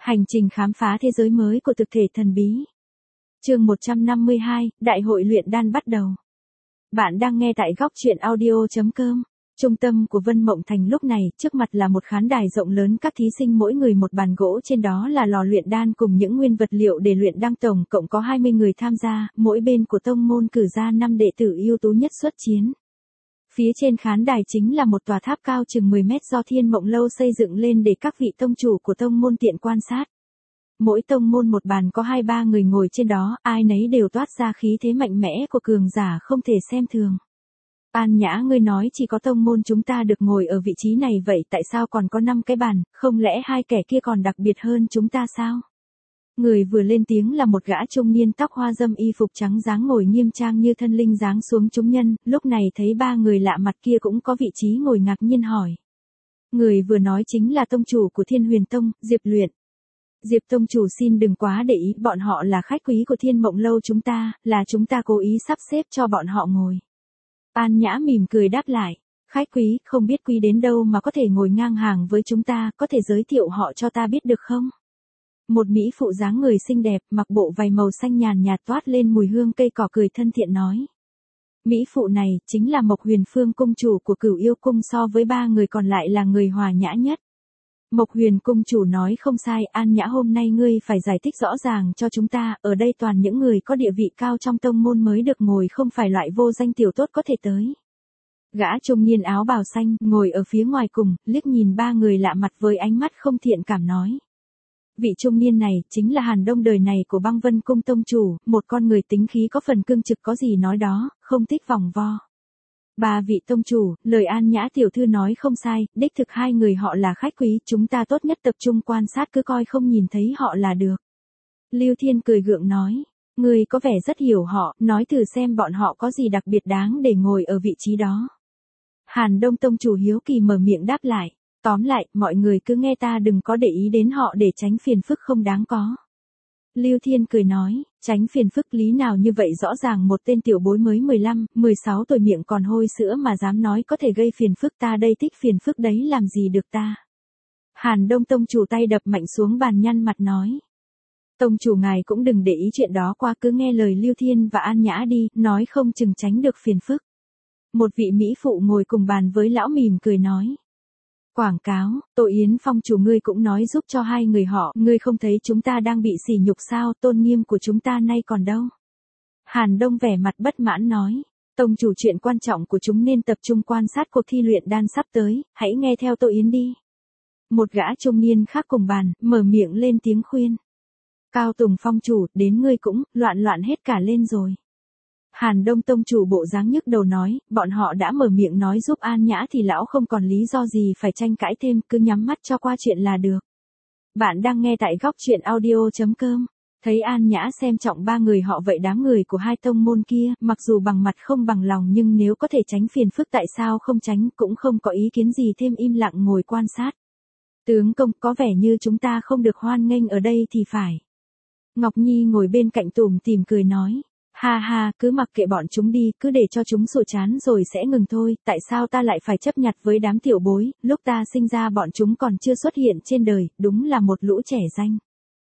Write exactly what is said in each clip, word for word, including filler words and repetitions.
Hành trình khám phá thế giới mới của thực thể thần bí. Chương một trăm năm mươi hai, Đại hội luyện đan bắt đầu. Bạn đang nghe tại góc truyện audio chấm com. Trung tâm của Vân Mộng Thành lúc này, trước mặt là một khán đài rộng lớn, các thí sinh mỗi người một bàn gỗ, trên đó là lò luyện đan cùng những nguyên vật liệu để luyện đan, tổng cộng có hai mươi người tham gia, mỗi bên của tông môn cử ra năm đệ tử ưu tú nhất xuất chiến. Phía trên khán đài chính là một tòa tháp cao chừng mười mét do Thiên Mộng Lâu xây dựng lên để các vị tông chủ của tông môn tiện quan sát. Mỗi tông môn một bàn có hai ba người ngồi trên đó, ai nấy đều toát ra khí thế mạnh mẽ của cường giả không thể xem thường. An Nhã, ngươi nói chỉ có tông môn chúng ta được ngồi ở vị trí này, vậy tại sao còn có năm cái bàn, không lẽ hai kẻ kia còn đặc biệt hơn chúng ta sao? Người vừa lên tiếng là một gã trung niên tóc hoa râm, y phục trắng, dáng ngồi nghiêm trang như thân linh giáng xuống chúng nhân, lúc này thấy ba người lạ mặt kia cũng có vị trí ngồi, ngạc nhiên hỏi. Người vừa nói chính là tông chủ của Thiên Huyền Tông, Diệp Luyện. Diệp tông chủ xin đừng quá để ý, bọn họ là khách quý của Thiên Mộng Lâu chúng ta, là chúng ta cố ý sắp xếp cho bọn họ ngồi. An Nhã mỉm cười đáp lại, khách quý, không biết quý đến đâu mà có thể ngồi ngang hàng với chúng ta, có thể giới thiệu họ cho ta biết được không? Một mỹ phụ dáng người xinh đẹp, mặc bộ vải màu xanh nhàn nhạt toát lên mùi hương cây cỏ, cười thân thiện nói. Mỹ phụ này chính là Mộc Huyền Phương, cung chủ của Cửu Yêu Cung, so với ba người còn lại là người hòa nhã nhất. Mộc Huyền cung chủ nói không sai, An Nhã, hôm nay ngươi phải giải thích rõ ràng cho chúng ta, ở đây toàn những người có địa vị cao trong tông môn mới được ngồi, không phải loại vô danh tiểu tốt có thể tới. Gã trung niên áo bào xanh, ngồi ở phía ngoài cùng, liếc nhìn ba người lạ mặt với ánh mắt không thiện cảm nói. Vị trung niên này, chính là Hàn Đông đời này của Băng Vân Cung tông chủ, một con người tính khí có phần cương trực, có gì nói đó, không thích vòng vo. Ba vị tông chủ, lời An Nhã tiểu thư nói không sai, đích thực hai người họ là khách quý, chúng ta tốt nhất tập trung quan sát, cứ coi không nhìn thấy họ là được. Lưu Thiên cười gượng nói, người có vẻ rất hiểu họ, nói thử xem bọn họ có gì đặc biệt đáng để ngồi ở vị trí đó. Hàn Đông tông chủ hiếu kỳ mở miệng đáp lại. Tóm lại, mọi người cứ nghe ta, đừng có để ý đến họ để tránh phiền phức không đáng có. Lưu Thiên cười nói, tránh phiền phức lý nào như vậy, rõ ràng một tên tiểu bối mới mười lăm, mười sáu tuổi, miệng còn hôi sữa mà dám nói có thể gây phiền phức, ta đây thích phiền phức đấy, làm gì được ta. Hàn Đông tông chủ tay đập mạnh xuống bàn, nhăn mặt nói. Tông chủ ngài cũng đừng để ý chuyện đó qua, cứ nghe lời Lưu Thiên và An Nhã đi, nói không chừng tránh được phiền phức. Một vị mỹ phụ ngồi cùng bàn với lão mỉm cười nói. Quảng cáo, Tô Yến Phong chủ, ngươi cũng nói giúp cho hai người họ, ngươi không thấy chúng ta đang bị sỉ nhục sao, tôn nghiêm của chúng ta nay còn đâu. Hàn Đông vẻ mặt bất mãn nói, tông chủ, chuyện quan trọng của chúng nên tập trung quan sát cuộc thi luyện đan sắp tới, hãy nghe theo Tô Yến đi. Một gã trung niên khác cùng bàn, mở miệng lên tiếng khuyên. Cao Tùng Phong chủ, đến ngươi cũng, loạn loạn hết cả lên rồi. Hàn Đông tông chủ bộ dáng nhức đầu nói, bọn họ đã mở miệng nói giúp An Nhã thì lão không còn lý do gì phải tranh cãi thêm, cứ nhắm mắt cho qua chuyện là được. Bạn đang nghe tại góc truyện audio chấm com. Thấy An Nhã xem trọng ba người họ vậy, đám người của hai tông môn kia, mặc dù bằng mặt không bằng lòng nhưng nếu có thể tránh phiền phức tại sao không tránh, cũng không có ý kiến gì thêm, im lặng ngồi quan sát. Tướng công, có vẻ như chúng ta không được hoan nghênh ở đây thì phải. Ngọc Nhi ngồi bên cạnh tủm tỉm cười nói. Ha ha, cứ mặc kệ bọn chúng đi, cứ để cho chúng sủa chán rồi sẽ ngừng thôi, tại sao ta lại phải chấp nhặt với đám tiểu bối, lúc ta sinh ra bọn chúng còn chưa xuất hiện trên đời, đúng là một lũ trẻ danh.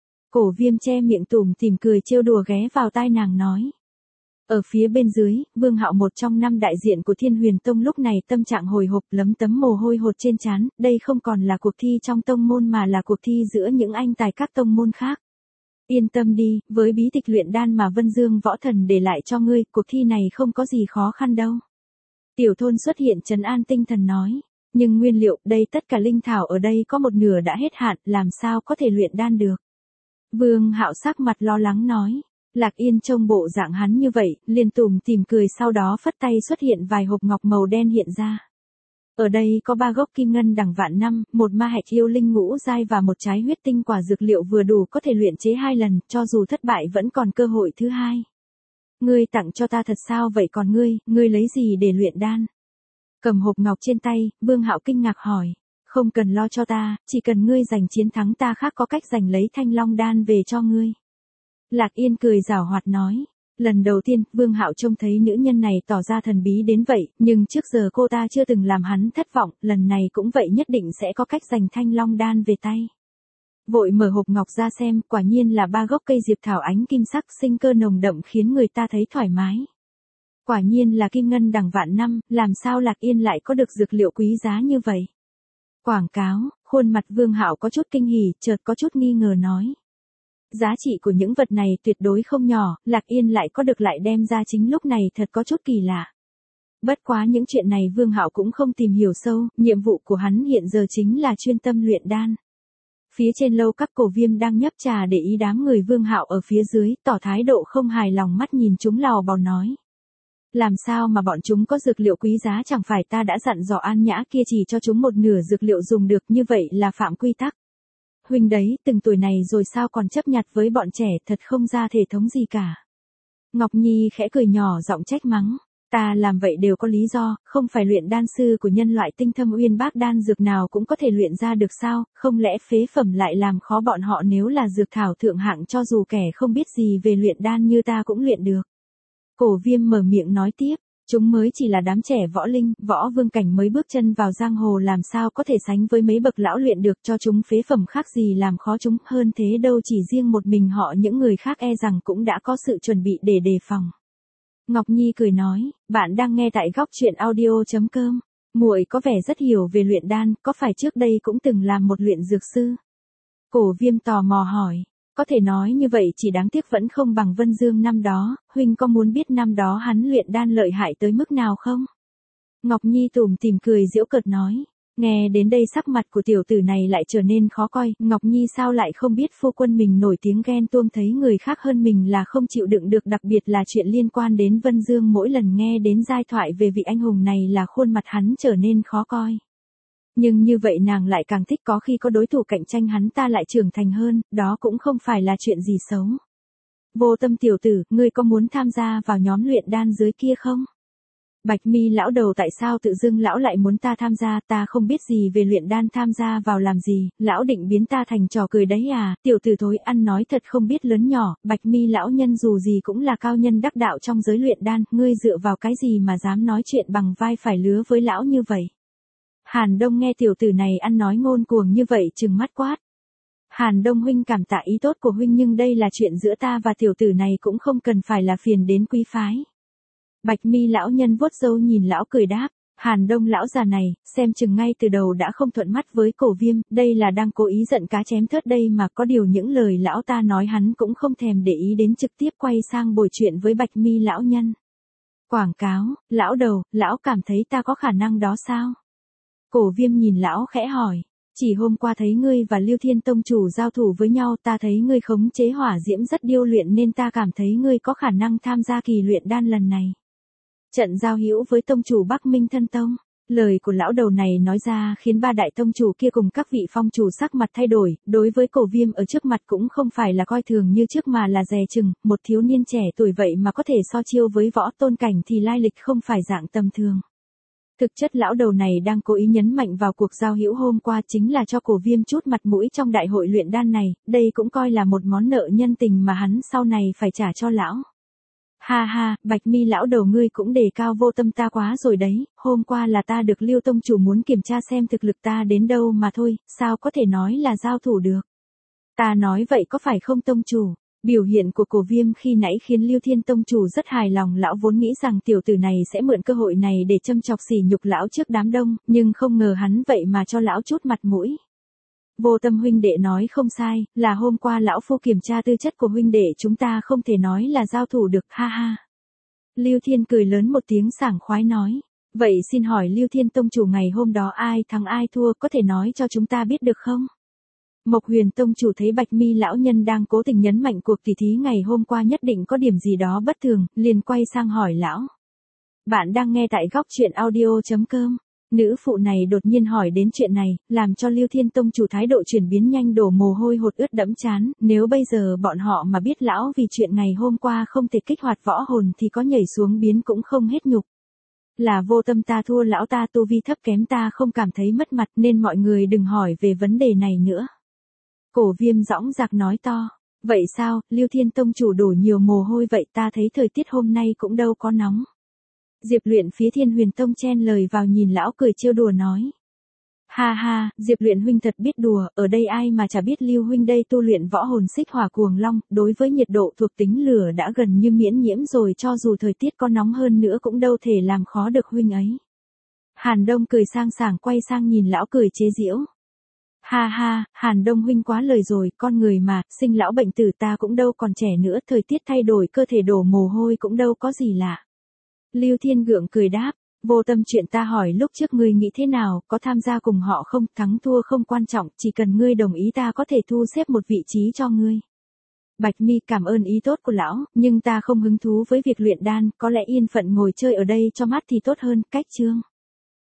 Cổ Viêm che miệng tủm tỉm cười trêu đùa ghé vào tai nàng nói. Ở phía bên dưới, Vương Hạo, một trong năm đại diện của Thiên Huyền Tông, lúc này tâm trạng hồi hộp, lấm tấm mồ hôi hột trên trán, đây không còn là cuộc thi trong tông môn mà là cuộc thi giữa những anh tài các tông môn khác. Yên tâm đi, với bí tịch luyện đan mà Vân Dương võ thần để lại cho ngươi, cuộc thi này không có gì khó khăn đâu. Tiểu Thôn xuất hiện trấn an tinh thần nói, nhưng nguyên liệu, đây tất cả linh thảo ở đây có một nửa đã hết hạn, làm sao có thể luyện đan được. Vương Hạo sắc mặt lo lắng nói, Lạc Yên trông bộ dạng hắn như vậy, liền tủm tỉm cười, sau đó phất tay xuất hiện vài hộp ngọc màu đen hiện ra. Ở đây có ba gốc kim ngân đằng vạn năm, một ma hạch yêu linh ngũ giai và một trái huyết tinh quả, dược liệu vừa đủ có thể luyện chế hai lần, cho dù thất bại vẫn còn cơ hội thứ hai. Ngươi tặng cho ta thật sao vậy, còn ngươi, ngươi lấy gì để luyện đan? Cầm hộp ngọc trên tay, Vương Hạo kinh ngạc hỏi, không cần lo cho ta, chỉ cần ngươi giành chiến thắng ta khác có cách giành lấy Thanh Long đan về cho ngươi. Lạc Yên cười giảo hoạt nói. Lần đầu tiên, Vương Hạo trông thấy nữ nhân này tỏ ra thần bí đến vậy, nhưng trước giờ cô ta chưa từng làm hắn thất vọng, lần này cũng vậy, nhất định sẽ có cách giành Thanh Long đan về tay. Vội mở hộp ngọc ra xem, quả nhiên là ba gốc cây diệp thảo ánh kim sắc sinh cơ nồng đậm khiến người ta thấy thoải mái. Quả nhiên là kim ngân đằng vạn năm, làm sao Lạc Yên lại có được dược liệu quý giá như vậy? Quảng cáo, khuôn mặt Vương Hạo có chút kinh hỉ, chợt có chút nghi ngờ nói. Giá trị của những vật này tuyệt đối không nhỏ, Lạc Yên lại có được lại đem ra chính lúc này thật có chút kỳ lạ. Bất quá những chuyện này Vương Hạo cũng không tìm hiểu sâu, nhiệm vụ của hắn hiện giờ chính là chuyên tâm luyện đan. Phía trên lâu các Cổ Viêm đang nhấp trà để ý đám người Vương Hạo ở phía dưới, tỏ thái độ không hài lòng mắt nhìn chúng lò bò nói. Làm sao mà bọn chúng có dược liệu quý giá, chẳng phải ta đã dặn dò An Nhã kia chỉ cho chúng một nửa dược liệu dùng được, như vậy là phạm quy tắc. Huynh đấy, từng tuổi này rồi sao còn chấp nhặt với bọn trẻ, thật không ra thể thống gì cả. Ngọc Nhi khẽ cười nhỏ giọng trách mắng. Ta làm vậy đều có lý do, không phải luyện đan sư của nhân loại tinh thâm uyên bác đan dược nào cũng có thể luyện ra được sao, không lẽ phế phẩm lại làm khó bọn họ, nếu là dược thảo thượng hạng cho dù kẻ không biết gì về luyện đan như ta cũng luyện được. Cổ Viêm mở miệng nói tiếp, chúng mới chỉ là đám trẻ võ linh, võ vương cảnh mới bước chân vào giang hồ, làm sao có thể sánh với mấy bậc lão luyện được, cho chúng phế phẩm khác gì làm khó chúng, hơn thế đâu chỉ riêng một mình họ, những người khác e rằng cũng đã có sự chuẩn bị để đề phòng. Ngọc Nhi cười nói, bạn đang nghe tại góc truyện audio chấm com. Muội có vẻ rất hiểu về luyện đan, có phải trước đây cũng từng làm một luyện dược sư? Cổ Viêm tò mò hỏi, có thể nói như vậy, chỉ đáng tiếc vẫn không bằng Vân Dương năm đó, huynh có muốn biết năm đó hắn luyện đan lợi hại tới mức nào không? Ngọc Nhi tủm tỉm cười giễu cợt nói. Nghe đến đây sắc mặt của tiểu tử này lại trở nên khó coi, Ngọc Nhi sao lại không biết phu quân mình nổi tiếng ghen tuông thấy người khác hơn mình là không chịu đựng được, đặc biệt là chuyện liên quan đến Vân Dương, mỗi lần nghe đến giai thoại về vị anh hùng này là khuôn mặt hắn trở nên khó coi. Nhưng như vậy nàng lại càng thích, có khi có đối thủ cạnh tranh hắn ta lại trưởng thành hơn, đó cũng không phải là chuyện gì xấu. Vô Tâm tiểu tử, ngươi có muốn tham gia vào nhóm luyện đan dưới kia không? Bạch Mi lão đầu, tại sao tự dưng lão lại muốn ta tham gia, ta không biết gì về luyện đan, tham gia vào làm gì, lão định biến ta thành trò cười đấy à, tiểu tử thối ăn nói thật không biết lớn nhỏ, Bạch Mi lão nhân dù gì cũng là cao nhân đắc đạo trong giới luyện đan, ngươi dựa vào cái gì mà dám nói chuyện bằng vai phải lứa với lão như vậy? Hàn Đông nghe tiểu tử này ăn nói ngông cuồng như vậy trừng mắt quát. Hàn Đông huynh cảm tạ ý tốt của huynh, nhưng đây là chuyện giữa ta và tiểu tử này, cũng không cần phải là phiền đến quý phái. Bạch Mi lão nhân vuốt râu nhìn lão cười đáp, Hàn Đông lão già này, xem chừng ngay từ đầu đã không thuận mắt với Cổ Viêm, đây là đang cố ý giận cá chém thớt đây mà, có điều những lời lão ta nói hắn cũng không thèm để ý đến, trực tiếp quay sang bồi chuyện với Bạch Mi lão nhân. Quảng cáo, lão đầu, lão cảm thấy ta có khả năng đó sao? Cổ Viêm nhìn lão khẽ hỏi, chỉ hôm qua thấy ngươi và Lưu Thiên tông chủ giao thủ với nhau, ta thấy ngươi khống chế hỏa diễm rất điêu luyện nên ta cảm thấy ngươi có khả năng tham gia kỳ luyện đan lần này. Trận giao hữu với tông chủ Bắc Minh Thân Tông. Lời của lão đầu này nói ra khiến ba đại tông chủ kia cùng các vị phong chủ sắc mặt thay đổi, đối với Cổ Viêm ở trước mặt cũng không phải là coi thường như trước mà là dè chừng, một thiếu niên trẻ tuổi vậy mà có thể so chiêu với võ tôn cảnh thì lai lịch không phải dạng tầm thường. Thực chất lão đầu này đang cố ý nhấn mạnh vào cuộc giao hữu hôm qua chính là cho Cổ Viêm chút mặt mũi trong đại hội luyện đan này, đây cũng coi là một món nợ nhân tình mà hắn sau này phải trả cho lão. Ha ha, Bạch Mi lão đầu, ngươi cũng đề cao Vô Tâm ta quá rồi đấy, hôm qua là ta được Lưu tông chủ muốn kiểm tra xem thực lực ta đến đâu mà thôi, sao có thể nói là giao thủ được. Ta nói vậy có phải không tông chủ? Biểu hiện của Cổ Viêm khi nãy khiến Lưu Thiên tông chủ rất hài lòng, lão vốn nghĩ rằng tiểu tử này sẽ mượn cơ hội này để châm chọc sỉ nhục lão trước đám đông, nhưng không ngờ hắn vậy mà cho lão chút mặt mũi. Vô Tâm huynh đệ nói không sai, là hôm qua lão phu kiểm tra tư chất của huynh đệ chúng ta không thể nói là giao thủ được, ha ha. Lưu Thiên cười lớn một tiếng sảng khoái nói, vậy xin hỏi Lưu Thiên tông chủ ngày hôm đó ai thắng ai thua, có thể nói cho chúng ta biết được không? Mộc Huyền tông chủ thấy Bạch Mi lão nhân đang cố tình nhấn mạnh cuộc tỷ thí ngày hôm qua nhất định có điểm gì đó bất thường, liền quay sang hỏi lão. Bạn đang nghe tại góc truyện audio chấm com. Nữ phụ này đột nhiên hỏi đến chuyện này, làm cho Lưu Thiên tông chủ thái độ chuyển biến nhanh, đổ mồ hôi hột ướt đẫm trán, nếu bây giờ bọn họ mà biết lão vì chuyện ngày hôm qua không thể kích hoạt võ hồn thì có nhảy xuống biến cũng không hết nhục. Là Vô Tâm ta thua lão ta, tu vi thấp kém, ta không cảm thấy mất mặt nên mọi người đừng hỏi về vấn đề này nữa. Cổ Viêm dõng dạc nói to, vậy sao, Lưu Thiên tông chủ đổ nhiều mồ hôi vậy, ta thấy thời tiết hôm nay cũng đâu có nóng. Diệp Luyện phía Thiên Huyền tông chen lời vào nhìn lão cười trêu đùa nói. Ha ha, Diệp Luyện huynh thật biết đùa, ở đây ai mà chả biết Lưu huynh đây tu luyện võ hồn xích hỏa cuồng long, đối với nhiệt độ thuộc tính lửa đã gần như miễn nhiễm rồi, cho dù thời tiết có nóng hơn nữa cũng đâu thể làm khó được huynh ấy. Hàn Đông cười sang sảng quay sang nhìn lão cười chế giễu. Ha ha, Hàn Đông huynh quá lời rồi, con người mà, sinh lão bệnh tử ta cũng đâu còn trẻ nữa, thời tiết thay đổi cơ thể đổ mồ hôi cũng đâu có gì lạ. Lưu Thiên gượng cười đáp, vô tâm chuyện ta hỏi lúc trước ngươi nghĩ thế nào, có tham gia cùng họ không, thắng thua không quan trọng, chỉ cần ngươi đồng ý ta có thể thu xếp một vị trí cho ngươi. Bạch Mi cảm ơn ý tốt của lão, nhưng ta không hứng thú với việc luyện đan, có lẽ yên phận ngồi chơi ở đây cho mát thì tốt hơn, cách chương.